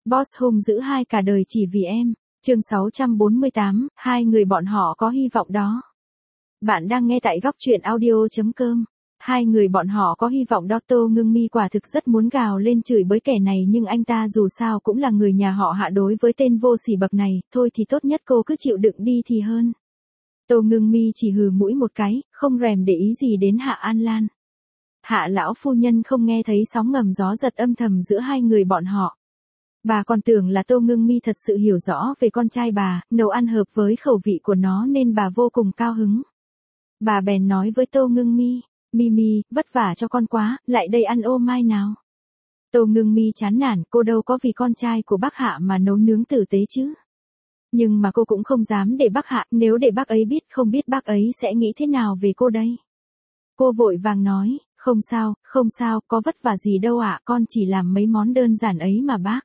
Boss hung dữ hai cả đời chỉ vì em. Chương 648, hai người bọn họ có hy vọng đó. Bạn đang nghe tại góc truyện audio.com. Hai người bọn họ có hy vọng đó. Tô Ngưng Mi quả thực rất muốn gào lên chửi bới kẻ này, nhưng anh ta dù sao cũng là người nhà họ Hạ, đối với tên vô sỉ bậc này, thôi thì tốt nhất cô cứ chịu đựng đi thì hơn. Tô Ngưng Mi chỉ hừ mũi một cái, không rèm để ý gì đến Hạ An Lan. Hạ lão phu nhân không nghe thấy sóng ngầm gió giật âm thầm giữa hai người bọn họ. Bà còn tưởng là Tô Ngưng Mi thật sự hiểu rõ về con trai bà, nấu ăn hợp với khẩu vị của nó nên bà vô cùng cao hứng. Bà bèn nói với Tô Ngưng Mi, Mi, vất vả cho con quá, lại đây ăn ô mai nào. Tô Ngưng Mi chán nản, cô đâu có vì con trai của bác Hạ mà nấu nướng tử tế chứ. Nhưng mà cô cũng không dám để bác Hạ, nếu để bác ấy biết, không biết bác ấy sẽ nghĩ thế nào về cô đây. Cô vội vàng nói, không sao, có vất vả gì đâu ạ, con chỉ làm mấy món đơn giản ấy mà bác.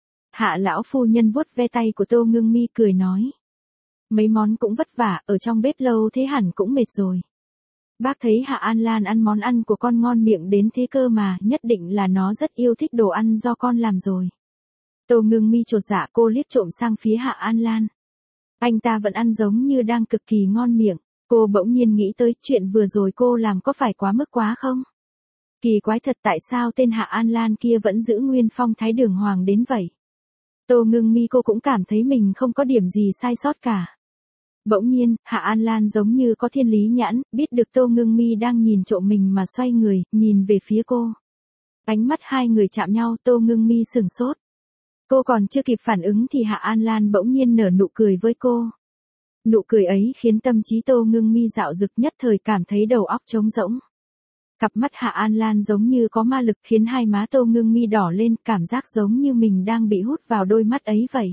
Hạ lão phu nhân vuốt ve tay của Tô Ngưng Mi cười nói. Mấy món cũng vất vả, ở trong bếp lâu thế hẳn cũng mệt rồi. Bác thấy Hạ An Lan ăn món ăn của con ngon miệng đến thế cơ mà, nhất định là nó rất yêu thích đồ ăn do con làm rồi. Tô Ngưng Mi chột dạ, cô liếc trộm sang phía Hạ An Lan. Anh ta vẫn ăn giống như đang cực kỳ ngon miệng. Cô bỗng nhiên nghĩ tới chuyện vừa rồi cô làm có phải quá mức quá không? Kỳ quái thật, tại sao tên Hạ An Lan kia vẫn giữ nguyên phong thái đường hoàng đến vậy? Tô Ngưng Mi cô cũng cảm thấy mình không có điểm gì sai sót cả. Bỗng nhiên, Hạ An Lan giống như có thiên lý nhãn, biết được Tô Ngưng Mi đang nhìn trộm mình mà xoay người, nhìn về phía cô. Ánh mắt hai người chạm nhau, Tô Ngưng Mi sửng sốt. Cô còn chưa kịp phản ứng thì Hạ An Lan bỗng nhiên nở nụ cười với cô. Nụ cười ấy khiến tâm trí Tô Ngưng Mi dạo dực, nhất thời cảm thấy đầu óc trống rỗng. Cặp mắt Hạ An Lan giống như có ma lực khiến hai má Tô Ngưng Mi đỏ lên, cảm giác giống như mình đang bị hút vào đôi mắt ấy vậy.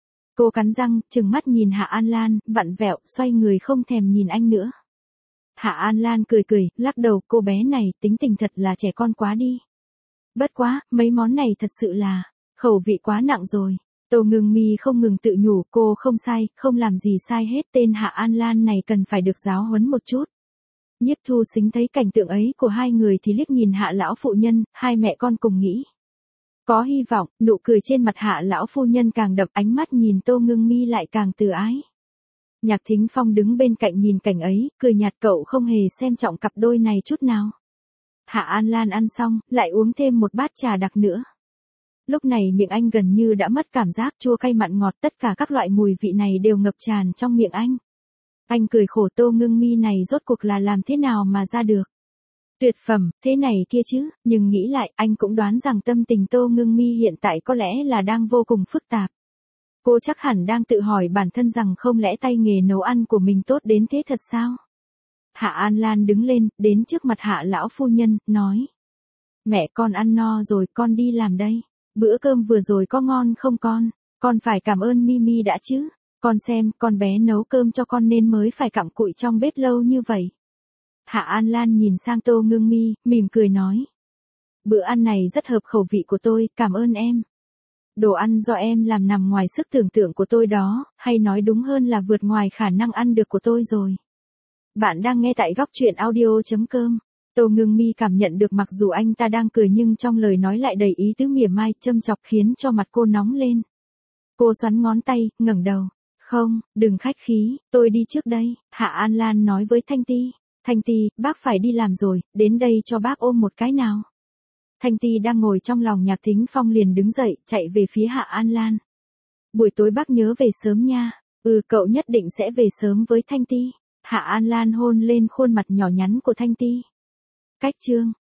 Cô cắn răng, trừng mắt nhìn Hạ An Lan, vặn vẹo, xoay người không thèm nhìn anh nữa. Hạ An Lan cười, lắc đầu, cô bé này, tính tình thật là trẻ con quá đi. Bất quá, mấy món này thật sự là, khẩu vị quá nặng rồi. Tô Ngưng Mi không ngừng tự nhủ, cô không sai, không làm gì sai hết, tên Hạ An Lan này cần phải được giáo huấn một chút. Nhiếp Thu Sính thấy cảnh tượng ấy của hai người thì liếc nhìn Hạ lão phụ nhân, hai mẹ con cùng nghĩ. Có hy vọng, nụ cười trên mặt Hạ lão phu nhân càng đậm, ánh mắt nhìn Tô Ngưng Mi lại càng từ ái. Nhạc Thính Phong đứng bên cạnh nhìn cảnh ấy, cười nhạt, cậu không hề xem trọng cặp đôi này chút nào. Hạ An Lan ăn xong, lại uống thêm một bát trà đặc nữa. Lúc này miệng anh gần như đã mất cảm giác, chua cay mặn ngọt, tất cả các loại mùi vị này đều ngập tràn trong miệng anh. Anh cười khổ, Tô Ngưng Mi này rốt cuộc là làm thế nào mà ra được. Tuyệt phẩm, thế này kia chứ, nhưng nghĩ lại, anh cũng đoán rằng tâm tình Tô Ngưng Mi hiện tại có lẽ là đang vô cùng phức tạp. Cô chắc hẳn đang tự hỏi bản thân rằng không lẽ tay nghề nấu ăn của mình tốt đến thế thật sao? Hạ An Lan đứng lên, đến trước mặt Hạ lão phu nhân, nói. Mẹ, con ăn no rồi, con đi làm đây. Bữa cơm vừa rồi có ngon không con? Con phải cảm ơn Mimi đã chứ. Con xem, con bé nấu cơm cho con nên mới phải cặm cụi trong bếp lâu như vậy. Hạ An Lan nhìn sang Tô Ngưng Mi, mỉm cười nói. Bữa ăn này rất hợp khẩu vị của tôi, cảm ơn em. Đồ ăn do em làm nằm ngoài sức tưởng tượng của tôi đó, hay nói đúng hơn là vượt ngoài khả năng ăn được của tôi rồi. Bạn đang nghe tại góc truyện audio.com. Tô Ngưng Mi cảm nhận được mặc dù anh ta đang cười nhưng trong lời nói lại đầy ý tứ mỉa mai, châm chọc khiến cho mặt cô nóng lên. Cô xoắn ngón tay, ngẩng đầu. Không, đừng khách khí, tôi đi trước đây. Hạ An Lan nói với Thanh Ti. Thanh Ti, bác phải đi làm rồi, đến đây cho bác ôm một cái nào. Thanh Ti đang ngồi trong lòng Nhạc Thính Phong liền đứng dậy, chạy về phía Hạ An Lan. Buổi tối bác nhớ về sớm nha. Cậu nhất định sẽ về sớm với Thanh Ti. Hạ An Lan hôn lên khuôn mặt nhỏ nhắn của Thanh Ti. Cách chương